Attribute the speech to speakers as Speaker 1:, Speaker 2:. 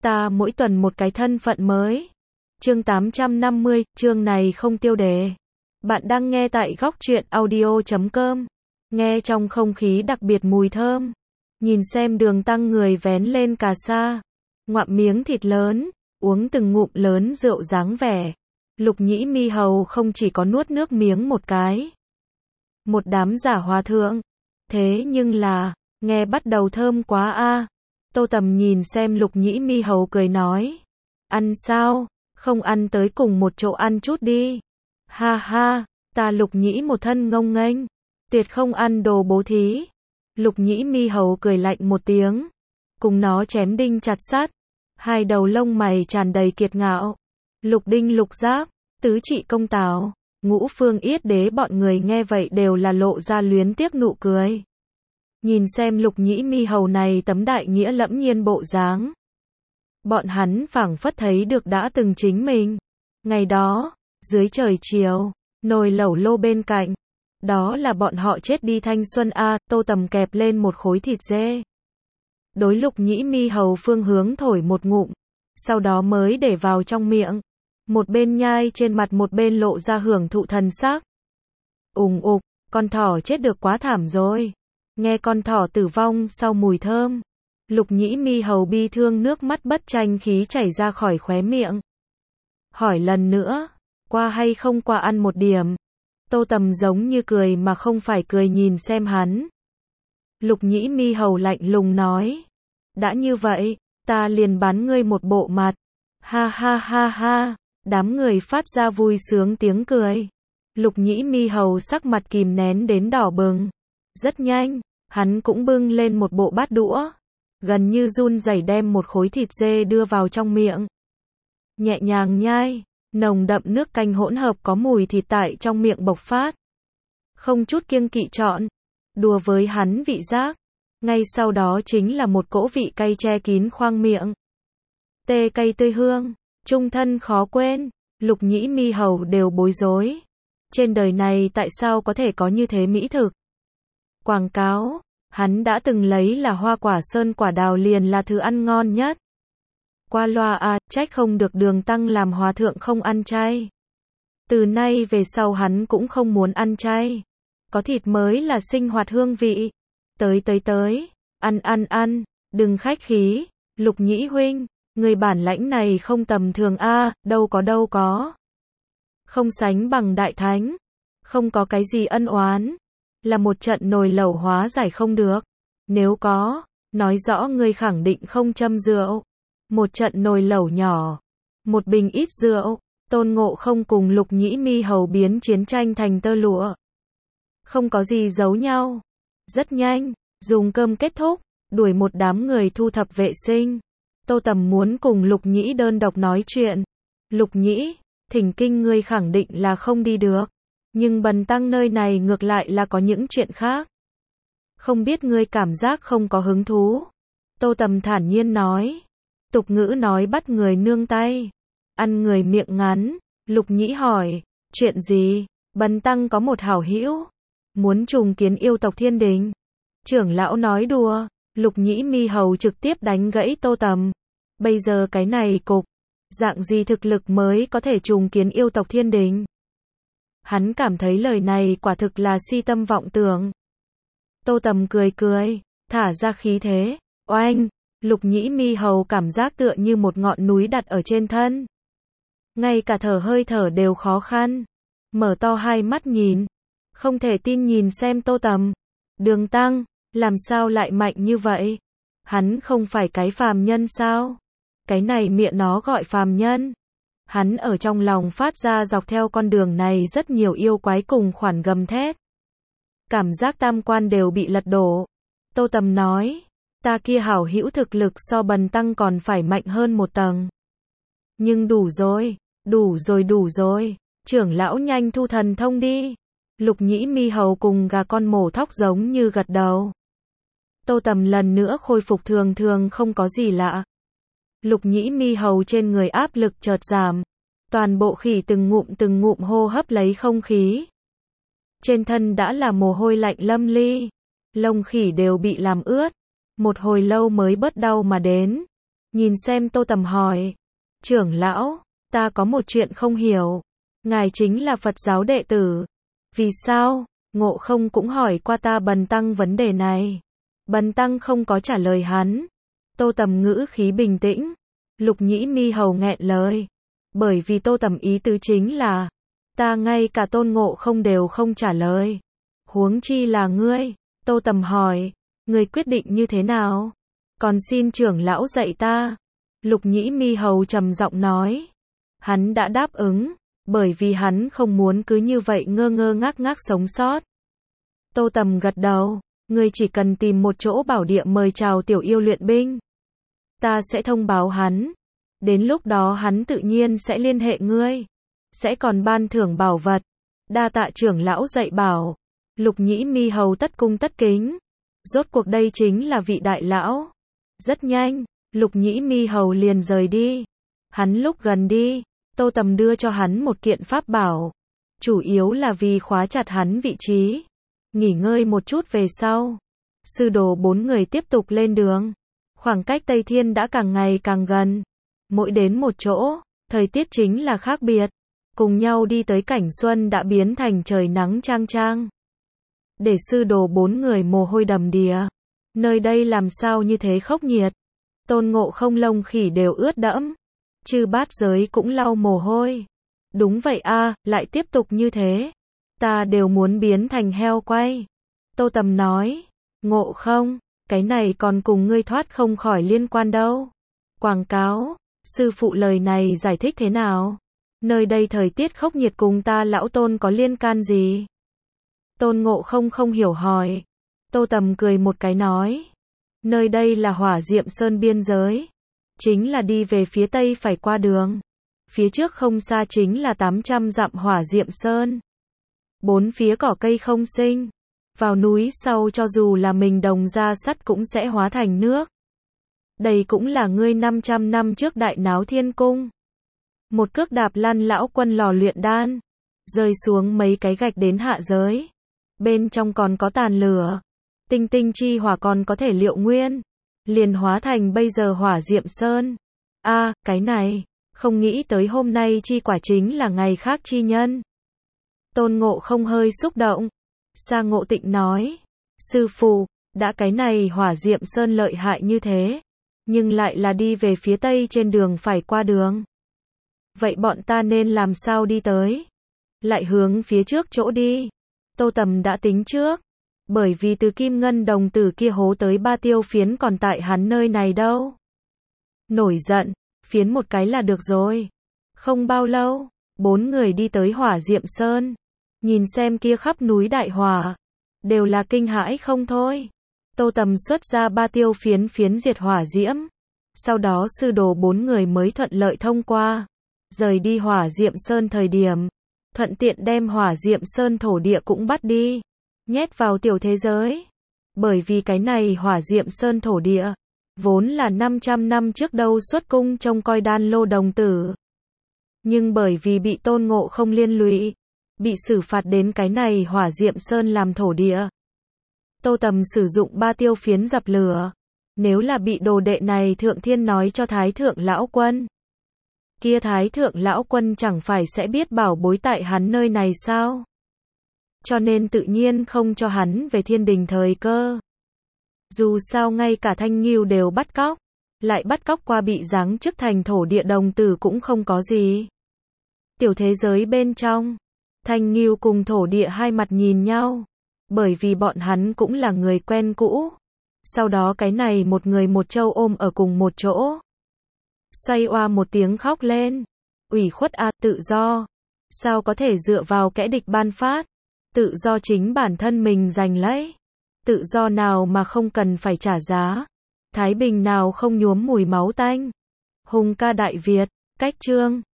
Speaker 1: ta mỗi tuần một cái thân phận mới. Chương 850, chương này không tiêu đề. Bạn đang nghe tại góc truyện audio.com. Nghe trong không khí đặc biệt mùi thơm. Nhìn xem Đường Tăng người vén lên cà sa, ngoạm miếng thịt lớn, uống từng ngụm lớn rượu dáng vẻ. Lục Nhĩ Mi Hầu không chỉ có nuốt nước miếng một cái. Một đám giả hòa thượng. Thế nhưng là, nghe bắt đầu thơm quá a. Tô Tầm nhìn xem Lục Nhĩ Mi Hầu cười nói. Ăn sao? Không ăn tới cùng một chỗ ăn chút đi. Ha ha, ta Lục Nhĩ một thân ngông nghênh. Tuyệt không ăn đồ bố thí. Lục Nhĩ Mi Hầu cười lạnh một tiếng. Cùng nó chém đinh chặt sắt. Hai đầu lông mày tràn đầy kiệt ngạo. Lục đinh lục giáp, tứ trị công tào, ngũ phương yết đế bọn người nghe vậy đều là lộ ra luyến tiếc nụ cười. Nhìn xem Lục Nhĩ Mi Hầu này tấm đại nghĩa lẫm nhiên bộ dáng. Bọn hắn phảng phất thấy được đã từng chính mình. Ngày đó, dưới trời chiều, nồi lẩu lô bên cạnh. Đó là bọn họ chết đi thanh xuân a. Tô Tầm kẹp lên một khối thịt dê. Đối Lục Nhĩ Mi Hầu phương hướng thổi một ngụm. Sau đó mới để vào trong miệng. Một bên nhai trên mặt một bên lộ ra hưởng thụ thần sắc. Ùng ục, con thỏ chết được quá thảm rồi. Nghe con thỏ tử vong sau mùi thơm. Lục Nhĩ Mi Hầu bi thương nước mắt bất tranh khí chảy ra khỏi khóe miệng. Hỏi lần nữa, qua hay không qua ăn một điểm. Tô Tầm giống như cười mà không phải cười nhìn xem hắn. Lục Nhĩ Mi Hầu lạnh lùng nói. Đã như vậy, ta liền bán ngươi một bộ mặt. Ha ha ha ha, đám người phát ra vui sướng tiếng cười. Lục Nhĩ Mi Hầu sắc mặt kìm nén đến đỏ bừng. Rất nhanh, hắn cũng bưng lên một bộ bát đũa. Gần như run rẩy đem một khối thịt dê đưa vào trong miệng. Nhẹ nhàng nhai, nồng đậm nước canh hỗn hợp có mùi thịt tại trong miệng bộc phát. Không chút kiêng kỵ chọn, đùa với hắn vị giác. Ngay sau đó chính là một cỗ vị cay che kín khoang miệng. Tê cay tươi hương, chung thân khó quên, Lục Nhĩ Mi Hầu đều bối rối. Trên đời này tại sao có thể có như thế mỹ thực? Quảng cáo, hắn đã từng lấy là hoa quả sơn quả đào liền là thứ ăn ngon nhất. Qua loa à, trách không được Đường Tăng làm hòa thượng không ăn chay. Từ nay về sau hắn cũng không muốn ăn chay. Có thịt mới là sinh hoạt hương vị. Tới, ăn, đừng khách khí, Lục Nhĩ huynh, người bản lãnh này không tầm thường a, đâu có. Không sánh bằng đại thánh, không có cái gì ân oán, là một trận nồi lẩu hóa giải không được. Nếu có, nói rõ người khẳng định không châm rượu. Một trận nồi lẩu nhỏ, một bình ít rượu, Tôn Ngộ Không cùng Lục Nhĩ Mi Hầu biến chiến tranh thành tơ lụa. Không có gì giấu nhau. Rất nhanh, dùng cơm kết thúc, đuổi một đám người thu thập vệ sinh. Tô Tầm muốn cùng Lục Nhĩ đơn độc nói chuyện. Lục Nhĩ, thỉnh kinh ngươi khẳng định là không đi được. Nhưng Bần Tăng nơi này ngược lại là có những chuyện khác. Không biết ngươi cảm giác không có hứng thú. Tô Tầm thản nhiên nói. Tục ngữ nói bắt người nương tay, ăn người miệng ngắn. Lục Nhĩ hỏi, chuyện gì? Bần Tăng có một hảo hữu, muốn trùng kiến yêu tộc Thiên Đình. Trưởng lão nói đùa. Lục Nhĩ Mi Hầu trực tiếp đánh gãy Tô Tầm. Bây giờ cái này cục, dạng gì thực lực mới có thể trùng kiến yêu tộc Thiên Đình? Hắn cảm thấy lời này quả thực là si tâm vọng tưởng. Tô Tầm cười, thả ra khí thế. Oanh, Lục Nhĩ Mi Hầu cảm giác tựa như một ngọn núi đặt ở trên thân. Ngay cả thở hơi thở đều khó khăn. Mở to hai mắt nhìn. Không thể tin nhìn xem Tô Tầm. Đường Tăng, làm sao lại mạnh như vậy? Hắn không phải cái phàm nhân sao? Cái này miệng nó gọi phàm nhân. Hắn ở trong lòng phát ra dọc theo con đường này rất nhiều yêu quái cùng khoản gầm thét. Cảm giác tam quan đều bị lật đổ. Tô Tầm nói, ta kia hảo hữu thực lực so Bần Tăng còn phải mạnh hơn một tầng. Nhưng đủ rồi. Trưởng lão nhanh thu thần thông đi. Lục Nhĩ Mi Hầu cùng gà con mổ thóc giống như gật đầu. Tô Tầm lần nữa khôi phục thường không có gì lạ. Lục Nhĩ Mi Hầu trên người áp lực chợt giảm. Toàn bộ khỉ từng ngụm hô hấp lấy không khí. Trên thân đã là mồ hôi lạnh lâm ly. Lông khỉ đều bị làm ướt. Một hồi lâu mới bớt đau mà đến. Nhìn xem Tô Tầm hỏi. Trưởng lão, ta có một chuyện không hiểu. Ngài chính là Phật giáo đệ tử. Vì sao? Ngộ Không cũng hỏi qua ta Bần Tăng vấn đề này. Bần Tăng không có trả lời hắn. Tô Tầm ngữ khí bình tĩnh. Lục Nhĩ Mi Hầu nghẹn lời. Bởi vì Tô Tầm ý tứ chính là, ta ngay cả Tôn Ngộ Không đều không trả lời. Huống chi là ngươi. Tô Tầm hỏi, ngươi quyết định như thế nào? Còn xin trưởng lão dạy ta. Lục Nhĩ Mi Hầu trầm giọng nói. Hắn đã đáp ứng, bởi vì hắn không muốn cứ như vậy ngơ ngơ ngác ngác sống sót. Tô Tầm gật đầu, ngươi chỉ cần tìm một chỗ bảo địa mời chào tiểu yêu luyện binh. Ta sẽ thông báo hắn. Đến lúc đó hắn tự nhiên sẽ liên hệ ngươi. Sẽ còn ban thưởng bảo vật. Đa tạ trưởng lão dạy bảo. Lục Nhĩ Mi Hầu tất cung tất kính. Rốt cuộc đây chính là vị đại lão. Rất nhanh, Lục Nhĩ Mi Hầu liền rời đi. Hắn lúc gần đi, Tô Tầm đưa cho hắn một kiện pháp bảo. Chủ yếu là vì khóa chặt hắn vị trí. Nghỉ ngơi một chút về sau. Sư đồ 4 người tiếp tục lên đường. Khoảng cách Tây Thiên đã càng ngày càng gần. Mỗi đến một chỗ, thời tiết chính là khác biệt. Cùng nhau đi tới cảnh xuân đã biến thành trời nắng chang chang. Để sư đồ 4 người mồ hôi đầm đìa. Nơi đây làm sao như thế khốc nhiệt. Tôn Ngộ Không lông khỉ đều ướt đẫm. Chư bát giới cũng lau mồ hôi. Đúng vậy a, lại tiếp tục như thế. Ta đều muốn biến thành heo quay. Tô Tầm nói. Ngộ Không, cái này còn cùng ngươi thoát không khỏi liên quan đâu. Quảng cáo, sư phụ lời này giải thích thế nào? Nơi đây thời tiết khốc nhiệt cùng ta lão Tôn có liên can gì? Tôn Ngộ Không không hiểu hỏi. Tô Tầm cười một cái nói. Nơi đây là Hỏa Diệm Sơn biên giới. Chính là đi về phía tây phải qua đường. Phía trước không xa chính là 800 dặm Hỏa Diệm Sơn. 4 phía cỏ cây không sinh. Vào núi sau cho dù là mình đồng ra sắt cũng sẽ hóa thành nước. Đây cũng là ngươi 500 năm trước đại náo thiên cung. Một cước đạp lăn lão quân lò luyện đan. Rơi xuống mấy cái gạch đến hạ giới. Bên trong còn có tàn lửa. Tinh tinh chi hỏa còn có thể liệu nguyên. Liền hóa thành bây giờ Hỏa Diệm Sơn. A, cái này, không nghĩ tới hôm nay chi quả chính là ngày khác chi nhân. Tôn Ngộ Không hơi xúc động. Sa Ngộ Tịnh nói. Sư phụ, đã cái này Hỏa Diệm Sơn lợi hại như thế. Nhưng lại là đi về phía tây trên đường phải qua đường. Vậy bọn ta nên làm sao đi tới? Lại hướng phía trước chỗ đi. Tô Tầm đã tính trước. Bởi vì từ Kim Ngân đồng tử kia hố tới 3 tiêu phiến còn tại hắn nơi này đâu. Nổi giận, phiến một cái là được rồi. Không bao lâu, 4 người đi tới Hỏa Diệm Sơn. Nhìn xem kia khắp núi đại hỏa. Đều là kinh hãi không thôi. Tô Tầm xuất ra 3 tiêu phiến diệt hỏa diễm. Sau đó sư đồ 4 người mới thuận lợi thông qua. Rời đi Hỏa Diệm Sơn thời điểm. Thuận tiện đem Hỏa Diệm Sơn thổ địa cũng bắt đi. Nhét vào tiểu thế giới. Bởi vì cái này Hỏa Diệm Sơn thổ địa. Vốn là 500 năm trước đâu xuất cung trông coi Đan Lô đồng tử. Nhưng bởi vì bị Tôn Ngộ Không liên lụy. Bị xử phạt đến cái này Hỏa Diệm Sơn làm thổ địa. Tô Tầm sử dụng 3 tiêu phiến dập lửa. Nếu là bị đồ đệ này Thượng Thiên nói cho Thái Thượng Lão Quân. Kia Thái Thượng Lão Quân chẳng phải sẽ biết bảo bối tại hắn nơi này sao? Cho nên tự nhiên không cho hắn về thiên đình thời cơ. Dù sao ngay cả Thanh Ngưu đều bắt cóc. Lại bắt cóc qua bị giáng chức thành thổ địa đồng tử cũng không có gì. Tiểu thế giới bên trong. Thanh Ngưu cùng thổ địa hai mặt nhìn nhau. Bởi vì bọn hắn cũng là người quen cũ. Sau đó cái này một người một trâu ôm ở cùng một chỗ. Xoay oa một tiếng khóc lên. Ủy khuất a, tự do. Sao có thể dựa vào kẻ địch ban phát. Tự do chính bản thân mình giành lấy. Tự do nào mà không cần phải trả giá. Thái bình nào không nhuốm mùi máu tanh. Hùng ca Đại Việt, cách chương